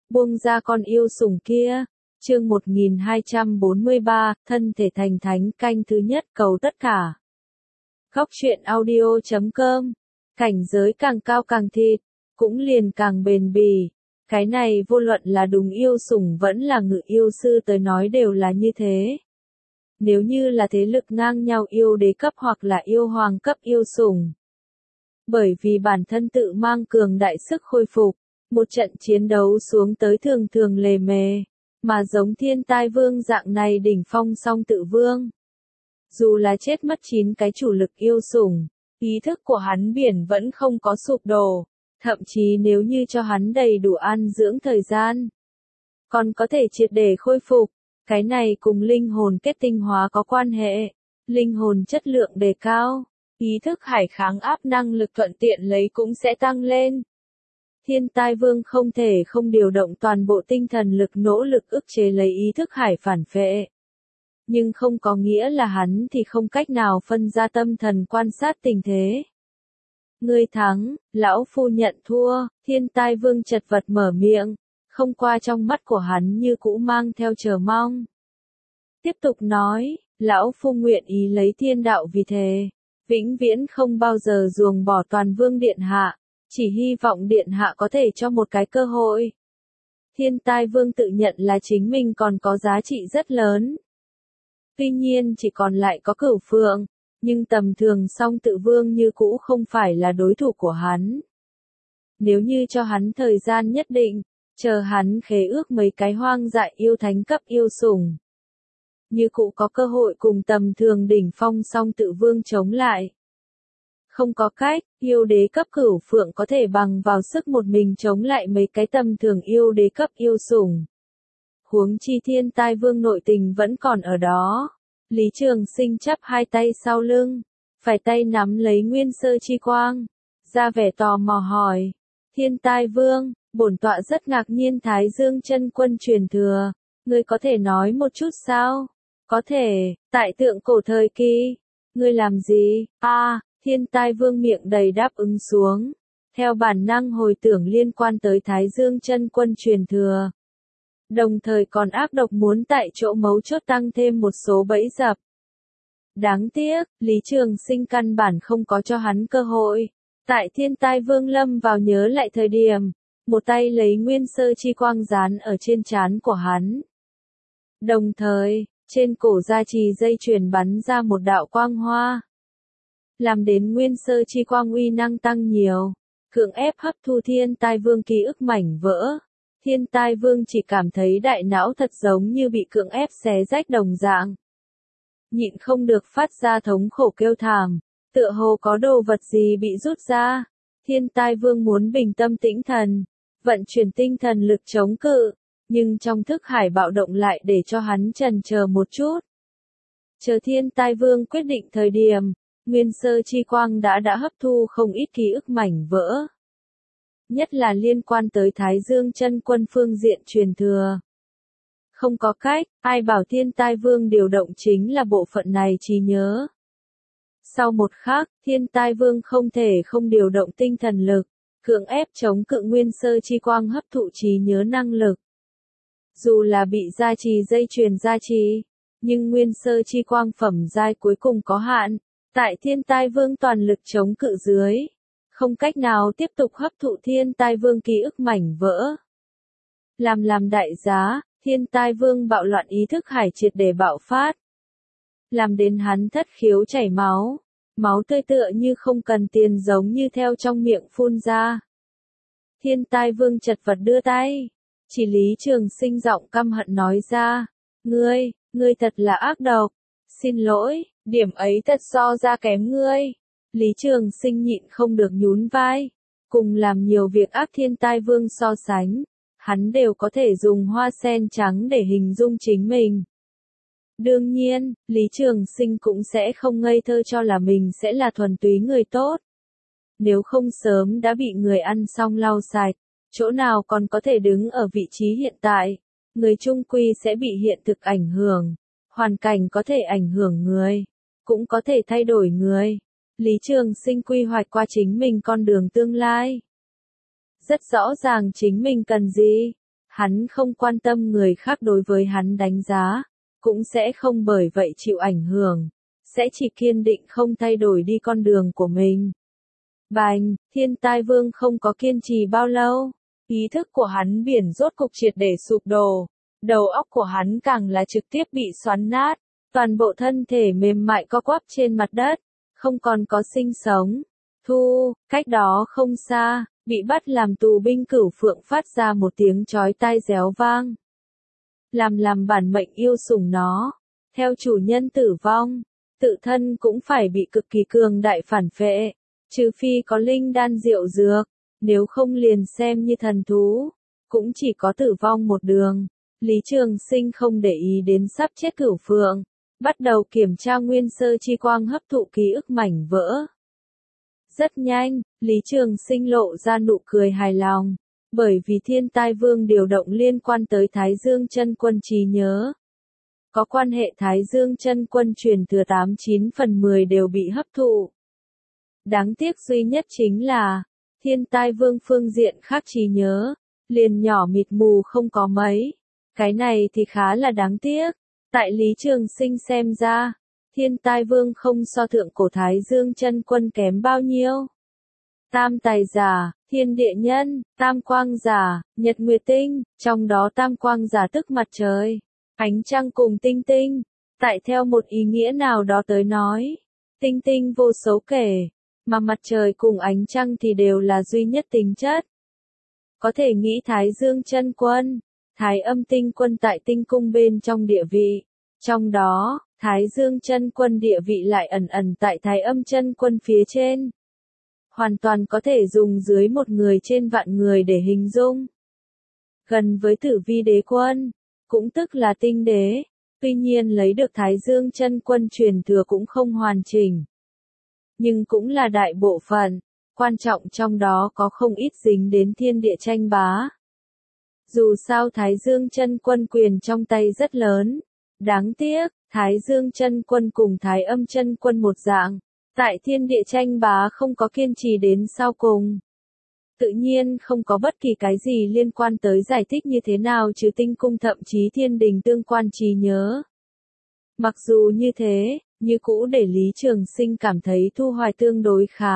buông ra con yêu sủng kia. Chương 1243, thân thể thành thánh, canh thứ nhất, cầu tất cả. Góc truyện audio.com. Cảnh giới càng cao càng thịt, cũng liền càng bền bỉ. Cái này vô luận là đúng yêu sủng vẫn là ngự yêu sư tới nói đều là như thế. Nếu như là thế lực ngang nhau yêu đế cấp hoặc là yêu hoàng cấp yêu sủng. Bởi vì bản thân tự mang cường đại sức khôi phục, một trận chiến đấu xuống tới thường thường lề mề, mà giống Thiên Tai Vương dạng này đỉnh phong song tự vương. Dù là chết mất 9 cái chủ lực yêu sủng, ý thức của hắn biển vẫn không có sụp đổ, thậm chí nếu như cho hắn đầy đủ ăn dưỡng thời gian, còn có thể triệt để khôi phục. Cái này cùng linh hồn kết tinh hóa có quan hệ, linh hồn chất lượng đề cao, ý thức hải kháng áp năng lực thuận tiện lấy cũng sẽ tăng lên. Thiên Tai Vương không thể không điều động toàn bộ tinh thần lực nỗ lực ức chế lấy ý thức hải phản phệ. Nhưng không có nghĩa là hắn thì không cách nào phân ra tâm thần quan sát tình thế. Ngươi thắng, lão phu nhận thua, Thiên Tai Vương chật vật mở miệng, không qua trong mắt của hắn như cũ mang theo chờ mong. Tiếp tục nói, lão phu nguyện ý lấy thiên đạo vì thề, vĩnh viễn không bao giờ ruồng bỏ toàn vương điện hạ, chỉ hy vọng điện hạ có thể cho một cái cơ hội. Thiên Tai Vương tự nhận là chính mình còn có giá trị rất lớn. Tuy nhiên chỉ còn lại có Cửu Phượng, nhưng tầm thường song tự vương như cũ không phải là đối thủ của hắn. Nếu như cho hắn thời gian nhất định, chờ hắn khế ước mấy cái hoang dại yêu thánh cấp yêu sủng, như cũ có cơ hội cùng tầm thường đỉnh phong song tự vương chống lại. Không có cách, yêu đế cấp Cửu Phượng có thể bằng vào sức một mình chống lại mấy cái tầm thường yêu đế cấp yêu sủng. Huống chi Thiên Tai Vương nội tình vẫn còn ở đó. Lý Trường Sinh chắp hai tay sau lưng, phải tay nắm lấy nguyên sơ chi quang, ra vẻ tò mò hỏi. Thiên Tai Vương, bổn tọa rất ngạc nhiên Thái Dương chân quân truyền thừa, ngươi có thể nói một chút sao? Có thể, tại tượng cổ thời kỳ, ngươi làm gì? Thiên Tai Vương miệng đầy đáp ứng xuống, theo bản năng hồi tưởng liên quan tới Thái Dương chân quân truyền thừa. Đồng thời còn ác độc muốn tại chỗ mấu chốt tăng thêm một số bẫy dập. Đáng tiếc, Lý Trường Sinh căn bản không có cho hắn cơ hội. Tại Thiên Tai Vương lâm vào nhớ lại thời điểm, một tay lấy nguyên sơ chi quang dán ở trên trán của hắn. Đồng thời, trên cổ gia trì dây chuyền bắn ra một đạo quang hoa. Làm đến nguyên sơ chi quang uy năng tăng nhiều, cưỡng ép hấp thu Thiên Tai Vương ký ức mảnh vỡ. Thiên Tai Vương chỉ cảm thấy đại não thật giống như bị cưỡng ép xé rách đồng dạng. Nhịn không được phát ra thống khổ kêu thảm, tựa hồ có đồ vật gì bị rút ra. Thiên Tai Vương muốn bình tâm tĩnh thần, vận chuyển tinh thần lực chống cự, nhưng trong thức hải bạo động lại để cho hắn chần chờ một chút. Chờ Thiên Tai Vương quyết định thời điểm, nguyên sơ chi quang đã hấp thu không ít ký ức mảnh vỡ. Nhất là liên quan tới Thái Dương chân quân phương diện truyền thừa. Không có cách, ai bảo Thiên Tai Vương điều động chính là bộ phận này trí nhớ. Sau một khắc, Thiên Tai Vương không thể không điều động tinh thần lực, cưỡng ép chống cự nguyên sơ chi quang hấp thụ trí nhớ năng lực. Dù là bị gia trì dây chuyền gia trì, nhưng nguyên sơ chi quang phẩm giai cuối cùng có hạn, tại Thiên Tai Vương toàn lực chống cự dưới, không cách nào tiếp tục hấp thụ Thiên Tai Vương ký ức mảnh vỡ. Làm đại giá, Thiên Tai Vương bạo loạn ý thức hải triệt để bạo phát. Làm đến hắn thất khiếu chảy máu, máu tươi tựa như không cần tiền giống như theo trong miệng phun ra. Thiên Tai Vương chật vật đưa tay, chỉ Lý Trường Sinh giọng căm hận nói ra, ngươi thật là ác độc, xin lỗi, điểm ấy thật so ra kém ngươi. Lý Trường Sinh nhịn không được nhún vai, cùng làm nhiều việc ác Thiên Tai Vương so sánh, hắn đều có thể dùng hoa sen trắng để hình dung chính mình. Đương nhiên, Lý Trường Sinh cũng sẽ không ngây thơ cho là mình sẽ là thuần túy người tốt. Nếu không sớm đã bị người ăn xong lau sạch, chỗ nào còn có thể đứng ở vị trí hiện tại, người chung quy sẽ bị hiện thực ảnh hưởng, hoàn cảnh có thể ảnh hưởng người, cũng có thể thay đổi người. Lý Trường Sinh quy hoạch qua chính mình con đường tương lai. Rất rõ ràng chính mình cần gì. Hắn không quan tâm người khác đối với hắn đánh giá, cũng sẽ không bởi vậy chịu ảnh hưởng, sẽ chỉ kiên định không thay đổi đi con đường của mình. Bành, Thiên Tai Vương không có kiên trì bao lâu, ý thức của hắn biển rốt cục triệt để sụp đổ, đầu óc của hắn càng là trực tiếp bị xoắn nát, toàn bộ thân thể mềm mại co quắp trên mặt đất, không còn có sinh sống. Cách đó không xa, bị bắt làm tù binh Cửu Phượng phát ra một tiếng chói tai réo vang. Làm bản mệnh yêu sủng nó, theo chủ nhân tử vong, tự thân cũng phải bị cực kỳ cường đại phản phệ, trừ phi có linh đan diệu dược, nếu không liền xem như thần thú, cũng chỉ có tử vong một đường. Lý Trường Sinh không để ý đến sắp chết Cửu Phượng, bắt đầu kiểm tra nguyên sơ chi quang hấp thụ ký ức mảnh vỡ. Rất nhanh, Lý Trường Sinh lộ ra nụ cười hài lòng, bởi vì Thiên Tai Vương điều động liên quan tới Thái Dương Chân Quân trí nhớ. Có quan hệ Thái Dương Chân Quân truyền thừa 89/10 đều bị hấp thụ. Đáng tiếc duy nhất chính là, Thiên Tai Vương phương diện khác trí nhớ, liền nhỏ mịt mù không có mấy. Cái này thì khá là đáng tiếc. Tại Lý Trường Sinh xem ra, Thiên Tai Vương không so thượng cổ Thái Dương Chân Quân kém bao nhiêu. Tam tài giả, thiên địa nhân, tam quang giả, nhật nguyệt tinh, trong đó tam quang giả tức mặt trời, ánh trăng cùng tinh tinh. Tại theo một ý nghĩa nào đó tới nói, tinh tinh vô số kể, mà mặt trời cùng ánh trăng thì đều là duy nhất tính chất. Có thể nghĩ Thái Dương Chân Quân, Thái Âm Tinh Quân tại tinh cung bên trong địa vị, trong đó, Thái Dương Chân Quân địa vị lại ẩn tại Thái Âm Chân Quân phía trên. Hoàn toàn có thể dùng dưới một người trên vạn người để hình dung. Gần với Tử Vi Đế Quân, cũng tức là Tinh Đế, tuy nhiên lấy được Thái Dương Chân Quân truyền thừa cũng không hoàn chỉnh. Nhưng cũng là đại bộ phận, quan trọng trong đó có không ít dính đến thiên địa tranh bá. Dù sao Thái Dương Chân Quân quyền trong tay rất lớn, đáng tiếc, Thái Dương Chân Quân cùng Thái Âm Chân Quân một dạng, tại thiên địa tranh bá không có kiên trì đến sau cùng. Tự nhiên không có bất kỳ cái gì liên quan tới giải thích như thế nào trừ tinh cung thậm chí thiên đình tương quan trí nhớ. Mặc dù như thế, như cũ để Lý Trường Sinh cảm thấy thu hoạch tương đối khá.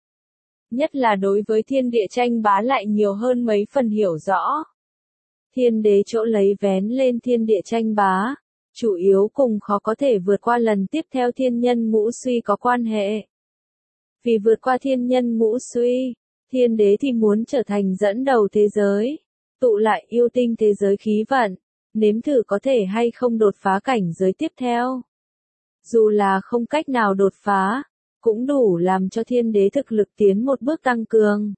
Nhất là đối với thiên địa tranh bá lại nhiều hơn mấy phần hiểu rõ. Thiên đế chỗ lấy vén lên thiên địa tranh bá, chủ yếu cùng khó có thể vượt qua lần tiếp theo thiên nhân ngũ suy có quan hệ. Vì vượt qua thiên nhân ngũ suy, thiên đế thì muốn trở thành dẫn đầu thế giới, tụ lại yêu tinh thế giới khí vận, nếm thử có thể hay không đột phá cảnh giới tiếp theo. Dù là không cách nào đột phá, cũng đủ làm cho thiên đế thực lực tiến một bước tăng cường.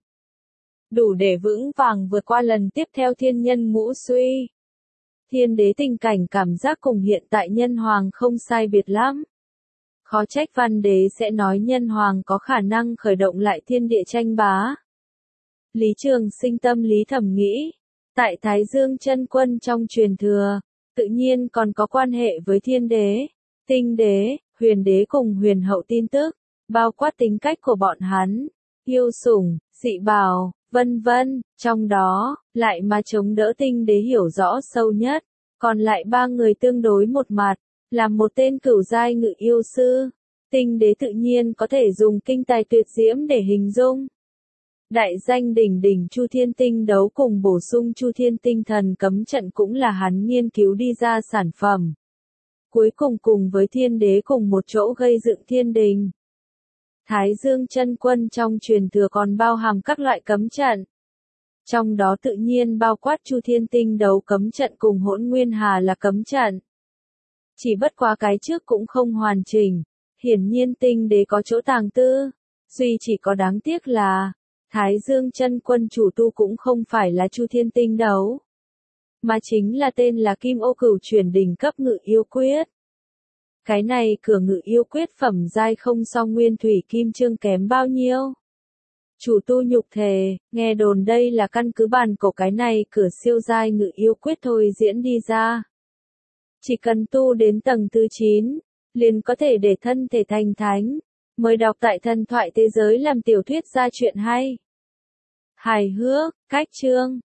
Đủ để vững vàng vượt qua lần tiếp theo thiên nhân ngũ suy. Thiên đế tình cảnh cảm giác cùng hiện tại nhân hoàng không sai biệt lắm. Khó trách văn đế sẽ nói nhân hoàng có khả năng khởi động lại thiên địa tranh bá. Lý Trường Sinh tâm lý thẩm nghĩ, tại Thái Dương Chân Quân trong truyền thừa, tự nhiên còn có quan hệ với thiên đế, tinh đế, huyền đế cùng huyền hậu tin tức, bao quát tính cách của bọn hắn, yêu sủng, dị bảo, vân vân, trong đó, lại mà chống đỡ tinh đế hiểu rõ sâu nhất, còn lại ba người tương đối một mặt, là một tên cửu giai ngự yêu sư, tinh đế tự nhiên có thể dùng kinh tài tuyệt diễm để hình dung. Đại danh đỉnh đỉnh Chu Thiên Tinh đấu cùng bổ sung Chu Thiên Tinh thần cấm trận cũng là hắn nghiên cứu đi ra sản phẩm. Cuối cùng cùng với thiên đế cùng một chỗ gây dựng thiên đình. Thái Dương Chân Quân trong truyền thừa còn bao hàm các loại cấm trận. Trong đó tự nhiên bao quát Chu Thiên Tinh đấu cấm trận cùng Hỗn Nguyên Hà là cấm trận. Chỉ bất quá cái trước cũng không hoàn chỉnh, hiển nhiên tinh đế có chỗ tàng tư, duy chỉ có đáng tiếc là, Thái Dương Chân Quân chủ tu cũng không phải là Chu Thiên Tinh đấu, mà chính là tên là Kim Ô Cửu Chuyển đỉnh cấp ngự yêu quyết. Cái này cửa ngự yêu quyết phẩm giai không so Nguyên Thủy Kim Chương kém bao nhiêu. Chủ tu nhục thể, nghe đồn đây là căn cứ bản cổ cái này cửa siêu giai ngự yêu quyết thôi diễn đi ra. Chỉ cần tu đến tầng thứ 9, liền có thể để thân thể thành thánh. Mới đọc tại thần thoại thế giới làm tiểu thuyết ra chuyện hay. Hài hước, cách chương.